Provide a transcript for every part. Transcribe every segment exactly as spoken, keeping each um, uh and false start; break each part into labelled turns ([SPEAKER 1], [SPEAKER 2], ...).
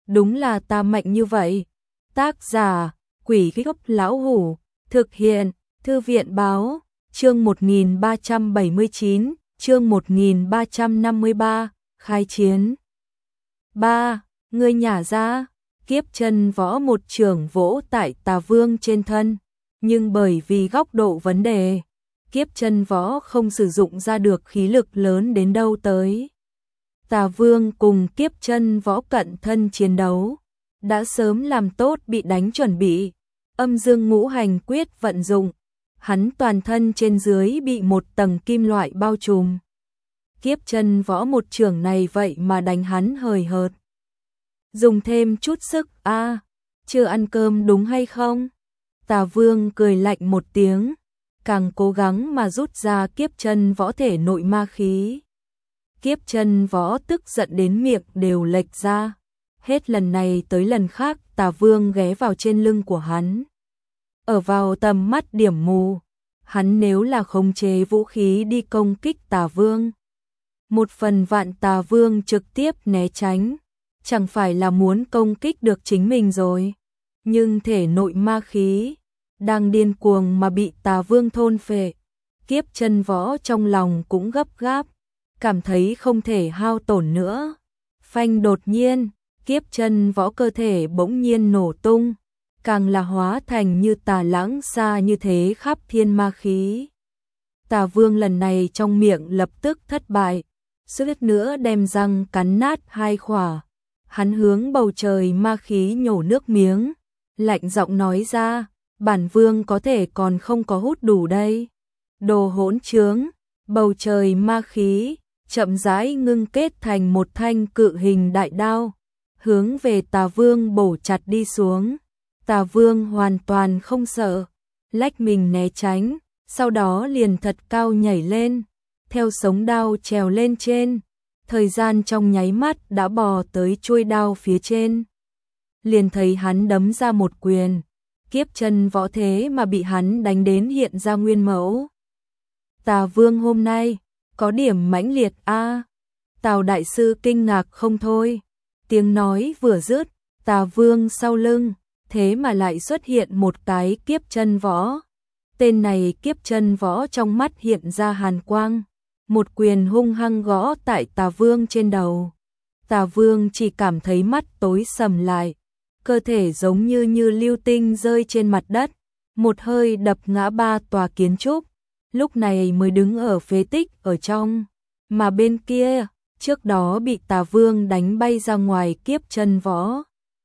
[SPEAKER 1] đúng là ta mạnh như vậy. Tác giả, Quỷ Gốc Lão Hủ, thực hiện, Thư viện Báo, chương một nghìn ba trăm bảy mươi chín, chương một nghìn ba trăm năm mươi ba, khai chiến. ba. Ngươi nhả ra, Kiếp Chân Võ một chưởng vỗ tại Tà Vương trên thân, nhưng bởi vì góc độ vấn đề, Kiếp Chân Võ không sử dụng ra được khí lực lớn đến đâu tới. Tà Vương cùng Kiếp Chân Võ cận thân chiến đấu, đã sớm làm tốt bị đánh chuẩn bị, âm dương ngũ hành quyết vận dụng, hắn toàn thân trên dưới bị một tầng kim loại bao trùm. Kiếp Chân Võ một chưởng này vậy mà đánh hắn hời hợt. Dùng thêm chút sức a, à, chưa ăn cơm đúng hay không? Tà Vương cười lạnh một tiếng, càng cố gắng mà rút ra Kiếp Chân Võ thể nội ma khí. Kiếp Chân Võ tức giận đến miệng đều lệch ra, hết lần này tới lần khác Tà Vương ghé vào trên lưng của hắn. Ở vào tầm mắt điểm mù, hắn nếu là khống chế vũ khí đi công kích Tà Vương, một phần vạn Tà Vương trực tiếp né tránh, chẳng phải là muốn công kích được chính mình rồi. Nhưng thể nội ma khí đang điên cuồng mà bị Tà Vương thôn phệ, Kiếp Chân Võ trong lòng cũng gấp gáp, cảm thấy không thể hao tổn nữa. Phanh, đột nhiên, Kiếp Chân Võ cơ thể bỗng nhiên nổ tung, càng là hóa thành như tà lãng xa như thế khắp thiên ma khí. Tà Vương lần này trong miệng lập tức thất bại, suýt nữa đem răng cắn nát hai khỏa. Hắn hướng bầu trời ma khí nhổ nước miếng, lạnh giọng nói ra, bản vương có thể còn không có hút đủ đây. Đồ hỗn trướng, bầu trời ma khí chậm rãi ngưng kết thành một thanh cự hình đại đao, hướng về Tà Vương bổ chặt đi xuống. Tà Vương hoàn toàn không sợ, lách mình né tránh, sau đó liền thật cao nhảy lên, theo sống đao trèo lên trên, thời gian trong nháy mắt đã bò tới chuôi đao phía trên. Liền thấy hắn đấm ra một quyền, Kiếp Chân Võ thế mà bị hắn đánh đến hiện ra nguyên mẫu. Tà Vương hôm nay có điểm mãnh liệt a. À. Tào đại sư kinh ngạc không thôi. Tiếng nói vừa dứt, Tà Vương sau lưng thế mà lại xuất hiện một cái Kiếp Chân Võ. Tên này Kiếp Chân Võ trong mắt hiện ra hàn quang, một quyền hung hăng gõ tại Tà Vương trên đầu. Tà Vương chỉ cảm thấy mắt tối sầm lại, cơ thể giống như như lưu tinh rơi trên mặt đất, một hơi đập ngã ba tòa kiến trúc, lúc này mới đứng ở phế tích ở trong. Mà bên kia, trước đó bị Tà Vương đánh bay ra ngoài Kiếp Chân Võ,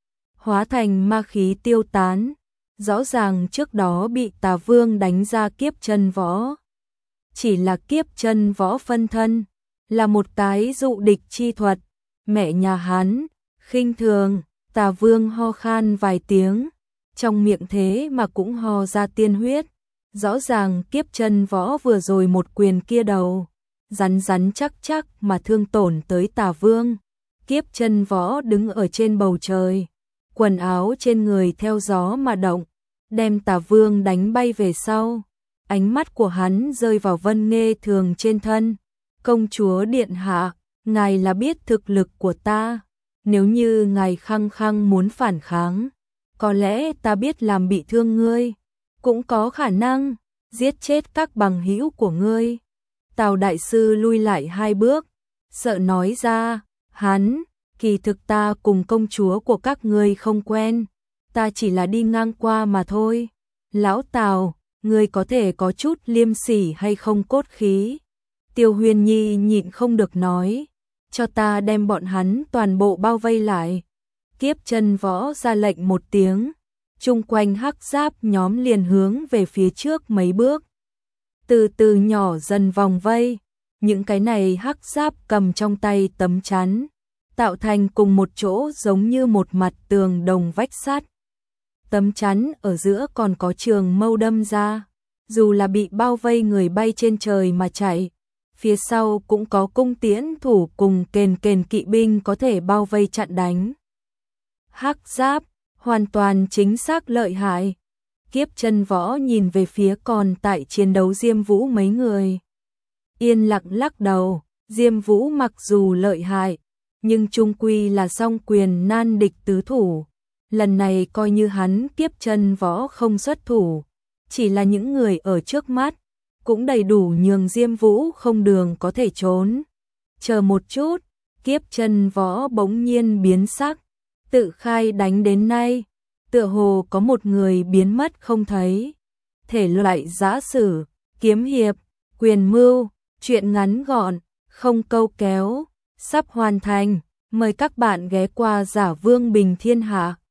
[SPEAKER 1] hóa thành ma khí tiêu tán. Rõ ràng trước đó bị Tà Vương đánh ra Kiếp Chân Võ chỉ là Kiếp Chân Võ phân thân, là một cái dụ địch chi thuật. Mẹ nhà hắn, khinh thường. Tà Vương ho khan vài tiếng, trong miệng thế mà cũng ho ra tiên huyết. Rõ ràng Kiếp Chân Võ vừa rồi một quyền kia đầu, rắn rắn chắc chắc mà thương tổn tới Tà Vương. Kiếp Chân Võ đứng ở trên bầu trời, quần áo trên người theo gió mà động, đem Tà Vương đánh bay về sau. Ánh mắt của hắn rơi vào Vân Nghê Thường trên thân. Công chúa điện hạ, ngài là biết thực lực của ta, nếu như ngài khăng khăng muốn phản kháng, có lẽ ta biết làm bị thương ngươi, cũng có khả năng giết chết các bằng hữu của ngươi. Tào đại sư lui lại hai bước, sợ nói ra, hắn, kỳ thực ta cùng công chúa của các ngươi không quen, ta chỉ là đi ngang qua mà thôi. Lão Tào, ngươi có thể có chút liêm sỉ hay không cốt khí? Tiêu Huyền Nhi nhịn không được nói, cho ta đem bọn hắn toàn bộ bao vây lại. Kiếp Chân Võ ra lệnh một tiếng, chung quanh hắc giáp nhóm liền hướng về phía trước mấy bước, từ từ nhỏ dần vòng vây. Những cái này hắc giáp cầm trong tay tấm chắn, tạo thành cùng một chỗ giống như một mặt tường đồng vách sắt. Tấm chắn ở giữa còn có trường mâu đâm ra, dù là bị bao vây người bay trên trời mà chạy, phía sau cũng có cung tiễn thủ cùng kền kền kỵ binh có thể bao vây chặn đánh. Hắc giáp, hoàn toàn chính xác lợi hại. Kiếp Chân Võ nhìn về phía còn tại chiến đấu Diêm Vũ mấy người, yên lặng lắc đầu. Diêm Vũ mặc dù lợi hại, nhưng chung quy là song quyền nan địch tứ thủ. Lần này coi như hắn Kiếp Chân Võ không xuất thủ, chỉ là những người ở trước mắt cũng đầy đủ nhường Diêm Vũ không đường có thể trốn. Chờ một chút, Kiếp Chân Võ bỗng nhiên biến sắc, tự khai đánh đến nay, tựa hồ có một người biến mất không thấy. Thể loại giã sử, kiếm hiệp, quyền mưu, truyện ngắn gọn, không câu kéo, sắp hoàn thành. Mời các bạn ghé qua Giả Vương Bình Thiên Hạ.